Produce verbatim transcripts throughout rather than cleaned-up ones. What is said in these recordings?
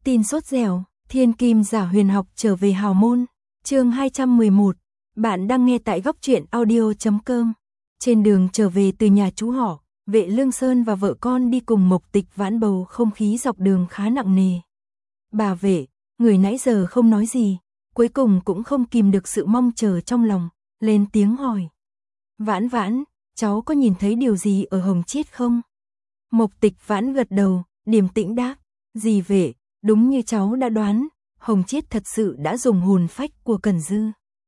Tin sốt dẻo, thiên kim giả huyền học trở về hào môn. Chương hai trăm mười một. Bạn đang nghe tại góc truyện audio chấm com. Trên đường trở về từ nhà chú họ, Vệ Lương Sơn và vợ con đi cùng Mộc Tịch Vãn, bầu không khí dọc đường khá nặng nề. Bà Vệ, người nãy giờ không nói gì, cuối cùng cũng không kìm được sự mong chờ trong lòng, lên tiếng hỏi. Vãn Vãn, cháu có nhìn thấy điều gì ở Hồng Chiết không? Mộc Tịch Vãn gật đầu, điềm tĩnh đáp. Dì Vệ, đúng như cháu đã đoán, Hồng Chiết thật sự đã dùng hồn phách của Cẩn Dư.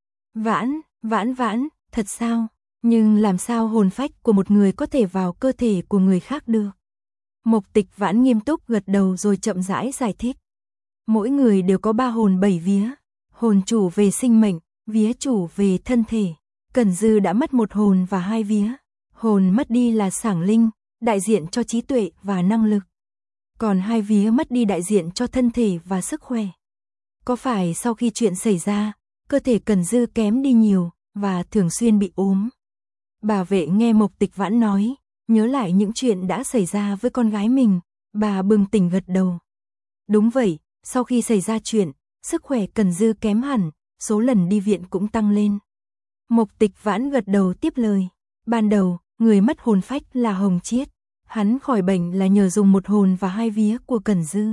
Vãn, Vãn Vãn, thật sao? Nhưng làm sao hồn phách của một người có thể vào cơ thể của người khác được? Mộc Tịch Vãn nghiêm túc gật đầu rồi chậm rãi giải thích. Mỗi người đều có ba hồn bảy vía, hồn chủ về sinh mệnh, vía chủ về thân thể. Cẩn Dư đã mất một hồn và hai vía, hồn mất đi là Sảng Linh, đại diện cho trí tuệ và năng lực. Còn hai vía mất đi đại diện cho thân thể và sức khỏe. Có phải sau khi chuyện xảy ra, cơ thể Cẩn Dư kém đi nhiều và thường xuyên bị ốm? Bà Vệ nghe Mộc Tịch Vãn nói, nhớ lại những chuyện đã xảy ra với con gái mình, bà bừng tỉnh gật đầu. Đúng vậy, sau khi xảy ra chuyện, sức khỏe Cẩn Dư kém hẳn, số lần đi viện cũng tăng lên. Mộc Tịch Vãn gật đầu tiếp lời. Ban đầu, người mất hồn phách là Hồng Chiết. Hắn khỏi bệnh là nhờ dùng một hồn và hai vía của Cẩn Dư.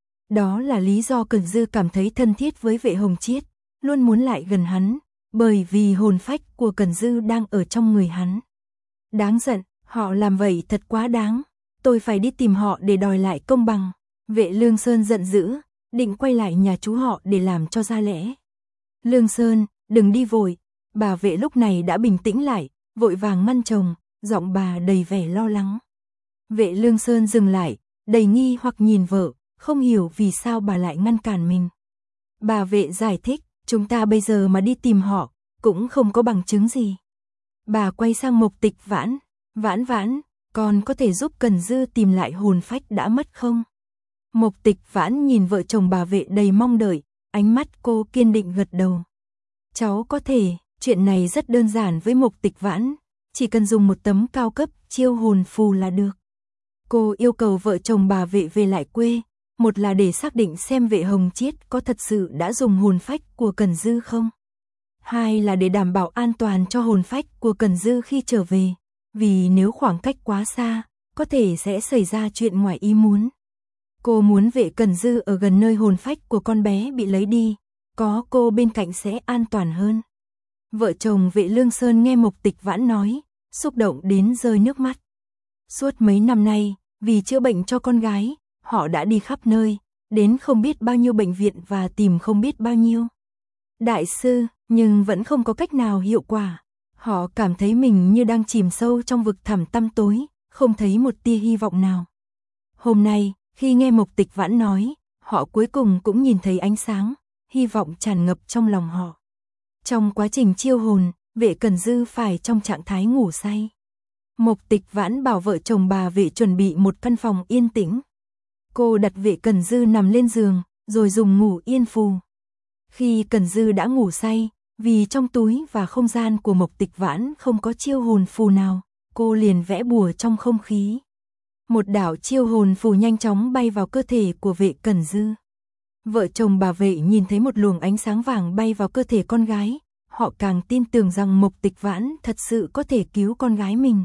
Đó là lý do Cẩn Dư cảm thấy thân thiết với Vệ Hồng Chiết, luôn muốn lại gần hắn, bởi vì hồn phách của Cẩn Dư đang ở trong người hắn. Đáng giận, họ làm vậy thật quá đáng, tôi phải đi tìm họ để đòi lại công bằng. Vệ Lương Sơn giận dữ, định quay lại nhà chú họ để làm cho ra lẽ. Lương Sơn, đừng đi vội. Bà Vệ lúc này đã bình tĩnh lại, vội vàng ngăn chồng, giọng bà đầy vẻ lo lắng. Vệ Lương Sơn dừng lại, đầy nghi hoặc nhìn vợ, không hiểu vì sao bà lại ngăn cản mình. Bà Vệ giải thích, chúng ta bây giờ mà đi tìm họ, cũng không có bằng chứng gì. Bà quay sang Mộc Tịch Vãn, Vãn Vãn, con có thể giúp Cẩn Dư tìm lại hồn phách đã mất không? Mộc Tịch Vãn nhìn vợ chồng bà Vệ đầy mong đợi, ánh mắt cô kiên định gật đầu. Cháu có thể, chuyện này rất đơn giản với Mộc Tịch Vãn, chỉ cần dùng một tấm cao cấp chiêu hồn phù là được. Cô yêu cầu vợ chồng bà Vệ về lại quê, một là để xác định xem Vệ Hồng Chiết có thật sự đã dùng hồn phách của Cẩn Dư không. Hai là để đảm bảo an toàn cho hồn phách của Cẩn Dư khi trở về, vì nếu khoảng cách quá xa, có thể sẽ xảy ra chuyện ngoài ý muốn. Cô muốn Vệ Cẩn Dư ở gần nơi hồn phách của con bé bị lấy đi, có cô bên cạnh sẽ an toàn hơn. Vợ chồng Vệ Lương Sơn nghe Mộc Tịch Vãn nói, xúc động đến rơi nước mắt. Suốt mấy năm nay, vì chữa bệnh cho con gái, họ đã đi khắp nơi, đến không biết bao nhiêu bệnh viện và tìm không biết bao nhiêu đại sư, nhưng vẫn không có cách nào hiệu quả. Họ cảm thấy mình như đang chìm sâu trong vực thẳm tăm tối, không thấy một tia hy vọng nào. Hôm nay, khi nghe Mộc Tịch Vãn nói, họ cuối cùng cũng nhìn thấy ánh sáng, hy vọng tràn ngập trong lòng họ. Trong quá trình chiêu hồn, Vệ Cẩn Dư phải trong trạng thái ngủ say. Mộc Tịch Vãn bảo vợ chồng bà Vệ chuẩn bị một căn phòng yên tĩnh. Cô đặt Vệ Cẩn Dư nằm lên giường, rồi dùng ngủ yên phù. Khi Cẩn Dư đã ngủ say, vì trong túi và không gian của Mộc Tịch Vãn không có chiêu hồn phù nào, cô liền vẽ bùa trong không khí. Một đạo chiêu hồn phù nhanh chóng bay vào cơ thể của Vệ Cẩn Dư. Vợ chồng bà Vệ nhìn thấy một luồng ánh sáng vàng bay vào cơ thể con gái, họ càng tin tưởng rằng Mộc Tịch Vãn thật sự có thể cứu con gái mình.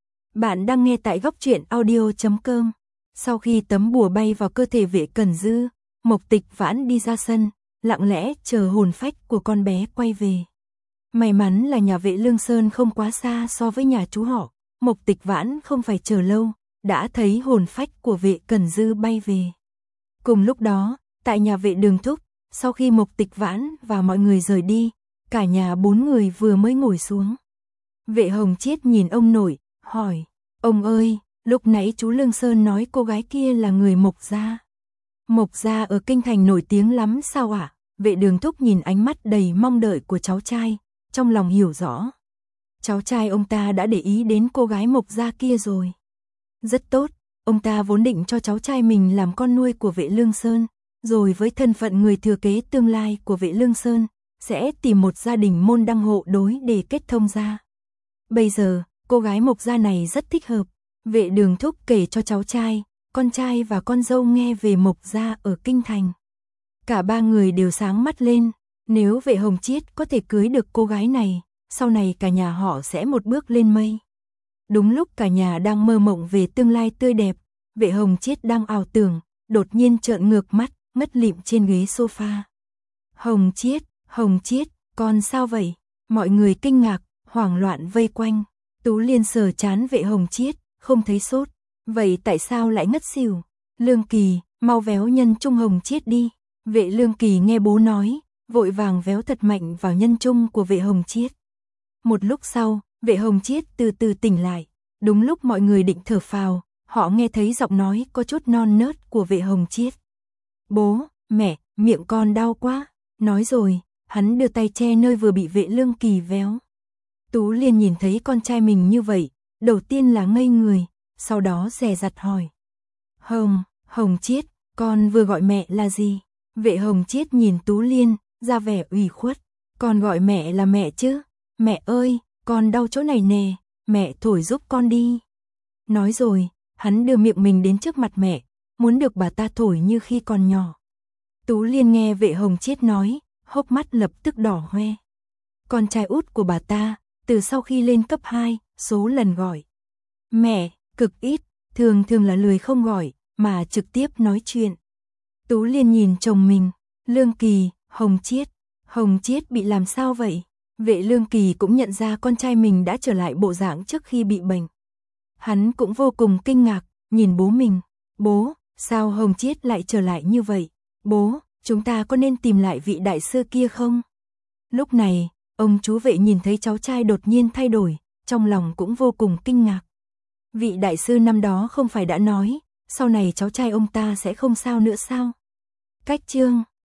Bạn đang nghe tại góc truyện audio chấm com. Sau khi tấm bùa bay vào cơ thể Vệ Cẩn Dư, Mộc Tịch Vãn đi ra sân, lặng lẽ chờ hồn phách của con bé quay về. May mắn là nhà Vệ Lương Sơn không quá xa so với nhà chú họ, Mộc Tịch Vãn không phải chờ lâu, đã thấy hồn phách của Vệ Cẩn Dư bay về. Cùng lúc đó, tại nhà Vệ Đường Thúc, sau khi Mộc Tịch Vãn và mọi người rời đi, cả nhà bốn người vừa mới ngồi xuống. Vệ Hồng Chiết nhìn ông nội, hỏi, ông ơi, lúc nãy chú Lương Sơn nói cô gái kia là người Mộc gia. Mộc gia ở kinh thành nổi tiếng lắm sao ạ? Vệ Đường Thúc nhìn ánh mắt đầy mong đợi của cháu trai, trong lòng hiểu rõ. Cháu trai ông ta đã để ý đến cô gái Mộc gia kia rồi. Rất tốt, ông ta vốn định cho cháu trai mình làm con nuôi của Vệ Lương Sơn, rồi với thân phận người thừa kế tương lai của Vệ Lương Sơn, sẽ tìm một gia đình môn đăng hộ đối để kết thông gia. Bây giờ, cô gái Mộc gia này rất thích hợp. Vệ Đường Thúc kể cho cháu trai, con trai và con dâu nghe về Mộc gia ở kinh thành. Cả ba người đều sáng mắt lên, nếu Vệ Hồng Chiết có thể cưới được cô gái này, sau này cả nhà họ sẽ một bước lên mây. Đúng lúc cả nhà đang mơ mộng về tương lai tươi đẹp, Vệ Hồng Chiết đang ảo tưởng, đột nhiên trợn ngược mắt, ngất lịm trên ghế sofa. Hồng Chiết, Hồng Chiết, con sao vậy? Mọi người kinh ngạc, hoảng loạn vây quanh. Tú Liên sờ trán Vệ Hồng Chiết, không thấy sốt. Vậy tại sao lại ngất xỉu? Lương Kỳ, mau véo nhân trung Hồng Chiết đi. Vệ Lương Kỳ nghe bố nói, vội vàng véo thật mạnh vào nhân trung của Vệ Hồng Chiết. Một lúc sau, Vệ Hồng Chiết từ từ tỉnh lại. Đúng lúc mọi người định thở phào, họ nghe thấy giọng nói có chút non nớt của Vệ Hồng Chiết. Bố, mẹ, miệng con đau quá. Nói rồi, hắn đưa tay che nơi vừa bị Vệ Lương Kỳ véo. Tú Liên nhìn thấy con trai mình như vậy, đầu tiên là ngây người, sau đó dè dặt hỏi. Hồng, Hồng Chiết, con vừa gọi mẹ là gì? Vệ Hồng Chiết nhìn Tú Liên, ra vẻ ủy khuất. Con gọi mẹ là mẹ chứ? Mẹ ơi, con đau chỗ này nè, mẹ thổi giúp con đi. Nói rồi, hắn đưa miệng mình đến trước mặt mẹ, muốn được bà ta thổi như khi còn nhỏ. Tú Liên nghe Vệ Hồng Chiết nói, hốc mắt lập tức đỏ hoe. Con trai út của bà ta, từ sau khi lên cấp hai, số lần gọi mẹ, cực ít, thường thường là lười không gọi, mà trực tiếp nói chuyện. Tú Liên nhìn chồng mình, Lương Kỳ, Hồng Chiết, Hồng Chiết bị làm sao vậy? Vệ Lương Kỳ cũng nhận ra con trai mình đã trở lại bộ dạng trước khi bị bệnh. Hắn cũng vô cùng kinh ngạc, nhìn bố mình. Bố, sao Hồng Chiết lại trở lại như vậy? Bố, chúng ta có nên tìm lại vị đại sư kia không? Lúc này, ông chú Vệ nhìn thấy cháu trai đột nhiên thay đổi, trong lòng cũng vô cùng kinh ngạc. Vị đại sư năm đó không phải đã nói, sau này cháu trai ông ta sẽ không sao nữa sao? Cách chương